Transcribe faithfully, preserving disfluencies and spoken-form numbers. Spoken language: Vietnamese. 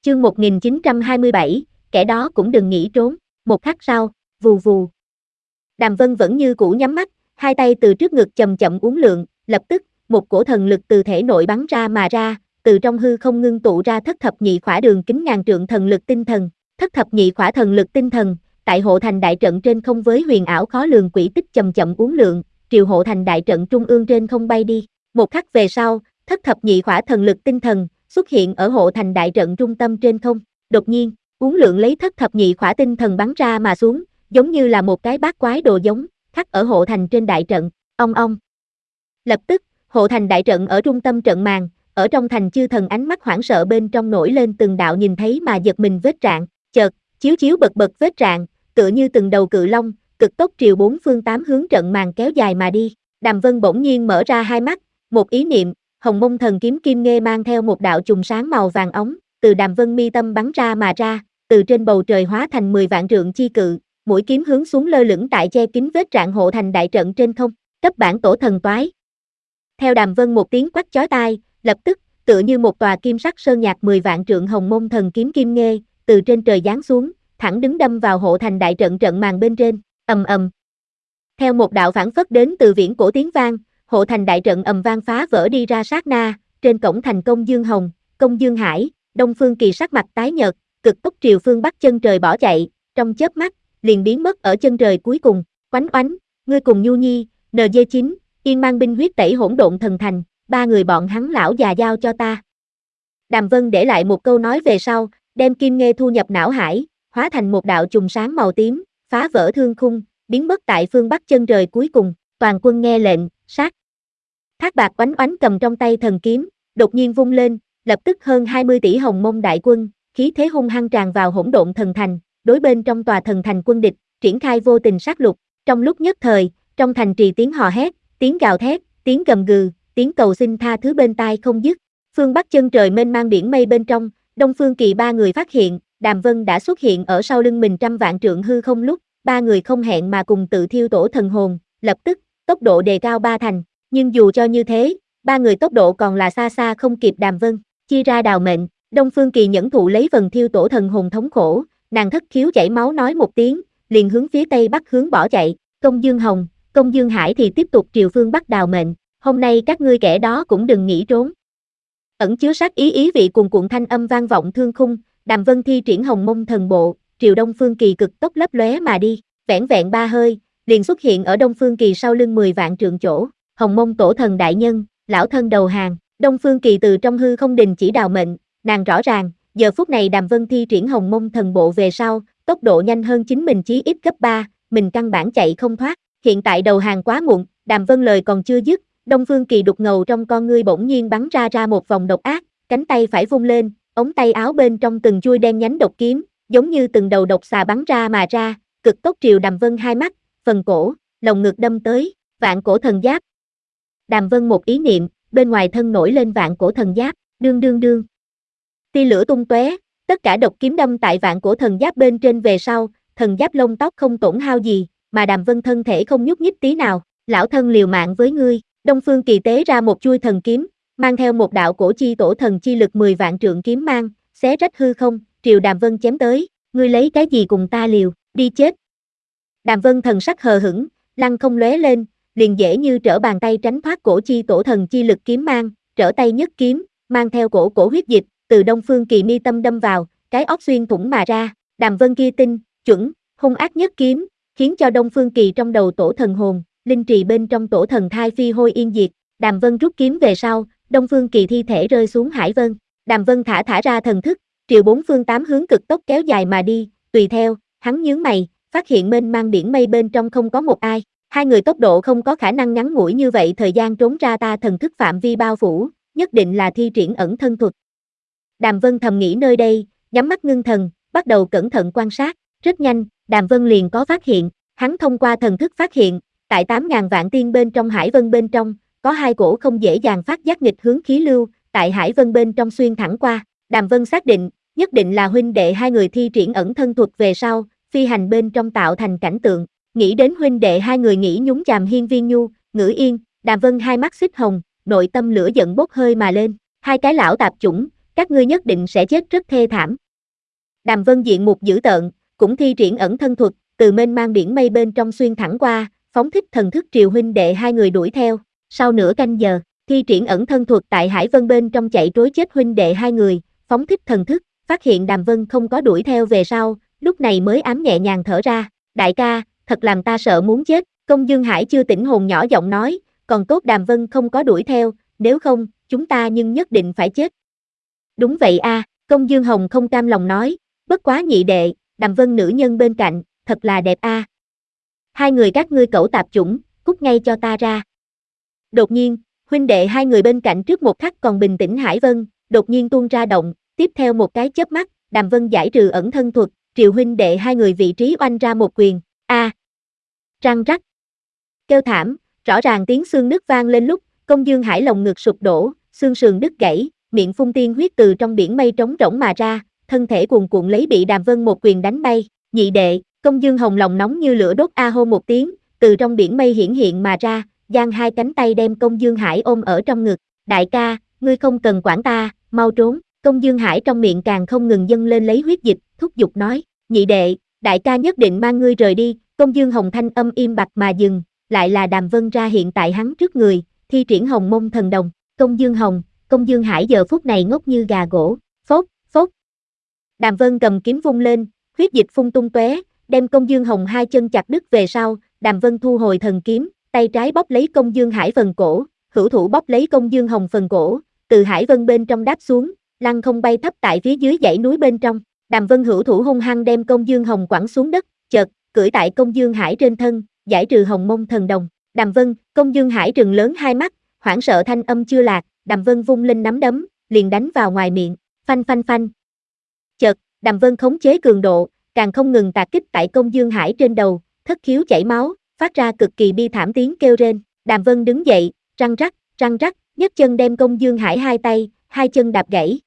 Chương một nghìn chín trăm hai mươi bảy, kẻ đó cũng đừng nghĩ trốn. Một khắc sau, vù vù. Đàm Vân vẫn như cũ nhắm mắt, hai tay từ trước ngực chậm chậm uốn lượn, lập tức, một cổ thần lực từ thể nội bắn ra mà ra, từ trong hư không ngưng tụ ra thất thập nhị khỏa đường kính ngàn trượng thần lực tinh thần. Thất thập nhị khỏa thần lực tinh thần, tại hộ thành đại trận trên không với huyền ảo khó lường quỹ tích chậm chậm uốn lượn, triều hộ thành đại trận trung ương trên không bay đi. Một khắc về sau, thất thập nhị khỏa thần lực tinh thần xuất hiện ở hộ thành đại trận trung tâm trên không. Đột nhiên, uốn lượn lấy thất thập nhị khỏa tinh thần bắn ra mà xuống, giống như là một cái bát quái đồ giống, khắc ở hộ thành trên đại trận. Ong ong. Lập tức, hộ thành đại trận ở trung tâm trận màn, ở trong thành chư thần ánh mắt hoảng sợ bên trong nổi lên từng đạo nhìn thấy mà giật mình vết rạn, chợt, chiếu chiếu bật bật vết rạn, tựa như từng đầu cự long, cực tốc triều bốn phương tám hướng trận màn kéo dài mà đi. Đàm Vân bỗng nhiên mở ra hai mắt, một ý niệm, Hồng Mông Thần Kiếm Kim Nghê mang theo một đạo chùm sáng màu vàng óng, từ Đàm Vân mi tâm bắn ra mà ra, từ trên bầu trời hóa thành mười vạn trượng chi cự, mũi kiếm hướng xuống lơ lửng tại che kín vết rạn hộ thành đại trận trên không. Cấp bản tổ thần toái. Theo Đàm Vân một tiếng quát chói tai, lập tức, tựa như một tòa kim sắc sơn nhạc mười vạn trượng Hồng Mông Thần Kiếm Kim Nghê, từ trên trời giáng xuống, thẳng đứng đâm vào hộ thành đại trận trận màn bên trên, ầm ầm. Theo một đạo phảng phất đến từ viễn cổ tiếng vang, hộ thành đại trận ầm vang phá vỡ đi ra sát na, trên cổng thành Công Dương Hồng, Công Dương Hải, Đông Phương Kỳ sắc mặt tái nhợt, cực tốc triều phương bắc chân trời bỏ chạy, trong chớp mắt, liền biến mất ở chân trời cuối cùng. Oánh oánh, ngươi cùng Nhu Nhi, en giê chín, Yên mang binh huyết tẩy hỗn độn thần thành, ba người bọn hắn lão già giao cho ta. Đàm Vân để lại một câu nói về sau, đem Kim Nghê thu nhập não hải, hóa thành một đạo chùm sáng màu tím, phá vỡ thương khung, biến mất tại phương bắc chân trời cuối cùng. Toàn quân nghe lệnh, sát. Thác Bạt oánh oánh cầm trong tay thần kiếm, đột nhiên vung lên, lập tức hơn hai mươi tỷ Hồng Mông đại quân, khí thế hung hăng tràn vào hỗn độn thần thành, đối bên trong tòa thần thành quân địch, triển khai vô tình sát lục. Trong lúc nhất thời, trong thành trì tiếng hò hét, tiếng gào thét, tiếng gầm gừ, tiếng cầu xin tha thứ bên tai không dứt. Phương bắc chân trời mênh mang biển mây bên trong, Đông Phương Kỳ ba người phát hiện, Đàm Vân đã xuất hiện ở sau lưng mình trăm vạn trượng hư không lúc, ba người không hẹn mà cùng tự thiêu tổ thần hồn, lập tức, tốc độ đề cao ba thành. Nhưng dù cho như thế, ba người tốc độ còn là xa xa không kịp Đàm Vân. Chia ra đào mệnh, Đông Phương Kỳ nhẫn thụ lấy vần thiêu tổ thần hồn thống khổ, nàng thất khiếu chảy máu nói một tiếng, liền hướng phía tây bắc hướng bỏ chạy. Công Dương Hồng, Công Dương Hải thì tiếp tục triều phương bắc đào mệnh, hôm nay các ngươi kẻ đó cũng đừng nghĩ trốn. Ẩn chứa sát ý ý vị cuồn cuộn thanh âm vang vọng thương khung, Đàm Vân thi triển Hồng Mông thần bộ, triều Đông Phương Kỳ cực tốc lấp lóe mà đi, vẻn vẹn ba hơi, liền xuất hiện ở Đông Phương Kỳ sau lưng mười vạn trượng chỗ. Hồng Mông tổ thần đại nhân, lão thân đầu hàng. Đông Phương Kỳ từ trong hư không đình chỉ đào mệnh, nàng rõ ràng, giờ phút này Đàm Vân thi triển Hồng Mông thần bộ về sau, tốc độ nhanh hơn chính mình chí ít gấp ba, mình căn bản chạy không thoát, hiện tại đầu hàng quá muộn. Đàm Vân lời còn chưa dứt, Đông Phương Kỳ đục ngầu trong con ngươi bỗng nhiên bắn ra ra một vòng độc ác, cánh tay phải vung lên, ống tay áo bên trong từng chuôi đen nhánh độc kiếm, giống như từng đầu độc xà bắn ra mà ra, cực tốc triều Đàm Vân hai mắt, phần cổ, lồng ngực đâm tới. Vạn cổ thần giáp. Đàm Vân một ý niệm, bên ngoài thân nổi lên vạn cổ thần giáp, đương đương đương. Tia lửa tung tóe, tất cả độc kiếm đâm tại vạn cổ thần giáp bên trên về sau, thần giáp lông tóc không tổn hao gì, mà Đàm Vân thân thể không nhúc nhích tí nào. Lão thân liều mạng với ngươi. Đông Phương Kỳ tế ra một chuôi thần kiếm, mang theo một đạo cổ chi tổ thần chi lực mười vạn trượng kiếm mang, xé rách hư không, triều Đàm Vân chém tới. Ngươi lấy cái gì cùng ta liều, đi chết. Đàm Vân thần sắc hờ hững, lăng không lóe lên, liền dễ như trở bàn tay tránh thoát cổ chi tổ thần chi lực kiếm mang, trở tay nhất kiếm, mang theo cổ cổ huyết dịch, từ Đông Phương Kỳ mi tâm đâm vào, cái óc xuyên thủng mà ra. Đàm Vân kia tinh, chuẩn, hung ác nhất kiếm, khiến cho Đông Phương Kỳ trong đầu tổ thần hồn, linh trì bên trong tổ thần thai phi hôi yên diệt. Đàm Vân rút kiếm về sau, Đông Phương Kỳ thi thể rơi xuống hải vân. Đàm Vân thả thả ra thần thức, triều bốn phương tám hướng cực tốc kéo dài mà đi, tùy theo, hắn nhướng mày, phát hiện mênh mang biển mây bên trong không có một ai. Hai người tốc độ không có khả năng ngắn ngủi như vậy thời gian trốn ra ta thần thức phạm vi bao phủ, nhất định là thi triển ẩn thân thuật. Đàm Vân thầm nghĩ nơi đây, nhắm mắt ngưng thần, bắt đầu cẩn thận quan sát. Rất nhanh, Đàm Vân liền có phát hiện, hắn thông qua thần thức phát hiện, tại tám ngàn vạn tiên bên trong hải vân bên trong, có hai cổ không dễ dàng phát giác nghịch hướng khí lưu, tại hải vân bên trong xuyên thẳng qua. Đàm Vân xác định, nhất định là huynh đệ hai người thi triển ẩn thân thuật về sau, phi hành bên trong tạo thành cảnh tượng. Nghĩ đến huynh đệ hai người nghĩ nhúng chàm Hiên Viên Nhu, Ngữ Yên, Đàm Vân hai mắt xích hồng, nội tâm lửa giận bốc hơi mà lên. Hai cái lão tạp chủng, các ngươi nhất định sẽ chết rất thê thảm. Đàm Vân diện mục dữ tợn, cũng thi triển ẩn thân thuật, từ mênh mang biển mây bên trong xuyên thẳng qua, phóng thích thần thức Triều huynh đệ hai người đuổi theo. Sau nửa canh giờ, thi triển ẩn thân thuật tại Hải Vân bên trong chạy trối chết huynh đệ hai người, phóng thích thần thức, phát hiện Đàm Vân không có đuổi theo về sau, lúc này mới ám nhẹ nhàng thở ra. Đại ca, thật làm ta sợ muốn chết. Công Dương Hải chưa tỉnh hồn nhỏ giọng nói, còn tốt Đàm Vân không có đuổi theo, nếu không, chúng ta nhưng nhất định phải chết. Đúng vậy a, Công Dương Hồng không cam lòng nói, bất quá nhị đệ, Đàm Vân nữ nhân bên cạnh, thật là đẹp a. Hai người các ngươi cẩu tạp chủng, cút ngay cho ta ra. Đột nhiên, huynh đệ hai người bên cạnh trước một khắc còn bình tĩnh Hải Vân, đột nhiên tuôn ra động, tiếp theo một cái chớp mắt, Đàm Vân giải trừ ẩn thân thuật, Triều huynh đệ hai người vị trí oanh ra một quyền, a. À. Răng rắc. Kêu thảm, rõ ràng tiếng xương nứt vang lên lúc, Công Dương Hải lồng ngực sụp đổ, xương sườn đứt gãy, miệng phun tiên huyết từ trong biển mây trống rỗng mà ra, thân thể cuồn cuộn lấy bị Đàm Vân một quyền đánh bay. Nhị đệ, Công Dương Hồng lòng nóng như lửa đốt a hô một tiếng, từ trong biển mây hiển hiện mà ra, giang hai cánh tay đem Công Dương Hải ôm ở trong ngực. Đại ca, ngươi không cần quản ta, mau trốn. Công Dương Hải trong miệng càng không ngừng dâng lên lấy huyết dịch, thúc giục nói, nhị đệ, đại ca nhất định mang ngươi rời đi. Công Dương Hồng thanh âm im bặt mà dừng, lại là Đàm Vân ra hiện tại hắn trước người, thi triển Hồng Mông Thần Đồng. Công Dương Hồng, Công Dương Hải giờ phút này ngốc như gà gỗ, phốt, phốt. Đàm Vân cầm kiếm vung lên, huyết dịch phun tung tóe, đem Công Dương Hồng hai chân chặt đứt về sau, Đàm Vân thu hồi thần kiếm, tay trái bóp lấy Công Dương Hải phần cổ, hữu thủ bóp lấy Công Dương Hồng phần cổ, từ Hải Vân bên trong đáp xuống, lăng không bay thấp tại phía dưới dãy núi bên trong. Đàm Vân hữu thủ hung hăng đem Công Dương Hồng quẳng xuống đất, chợt cưỡi tại Công Dương Hải trên thân, giải trừ Hồng Mông Thần Đồng. Đàm Vân, Công Dương Hải trừng lớn hai mắt, hoảng sợ thanh âm chưa lạc, Đàm Vân vung lên nắm đấm, liền đánh vào ngoài miệng, phanh phanh phanh. Chợt, Đàm Vân khống chế cường độ, càng không ngừng tạc kích tại Công Dương Hải trên đầu, thất khiếu chảy máu, phát ra cực kỳ bi thảm tiếng kêu rên. Đàm Vân đứng dậy, răng rắc, răng rắc, nhấc chân đem Công Dương Hải hai tay, hai chân đạp gãy,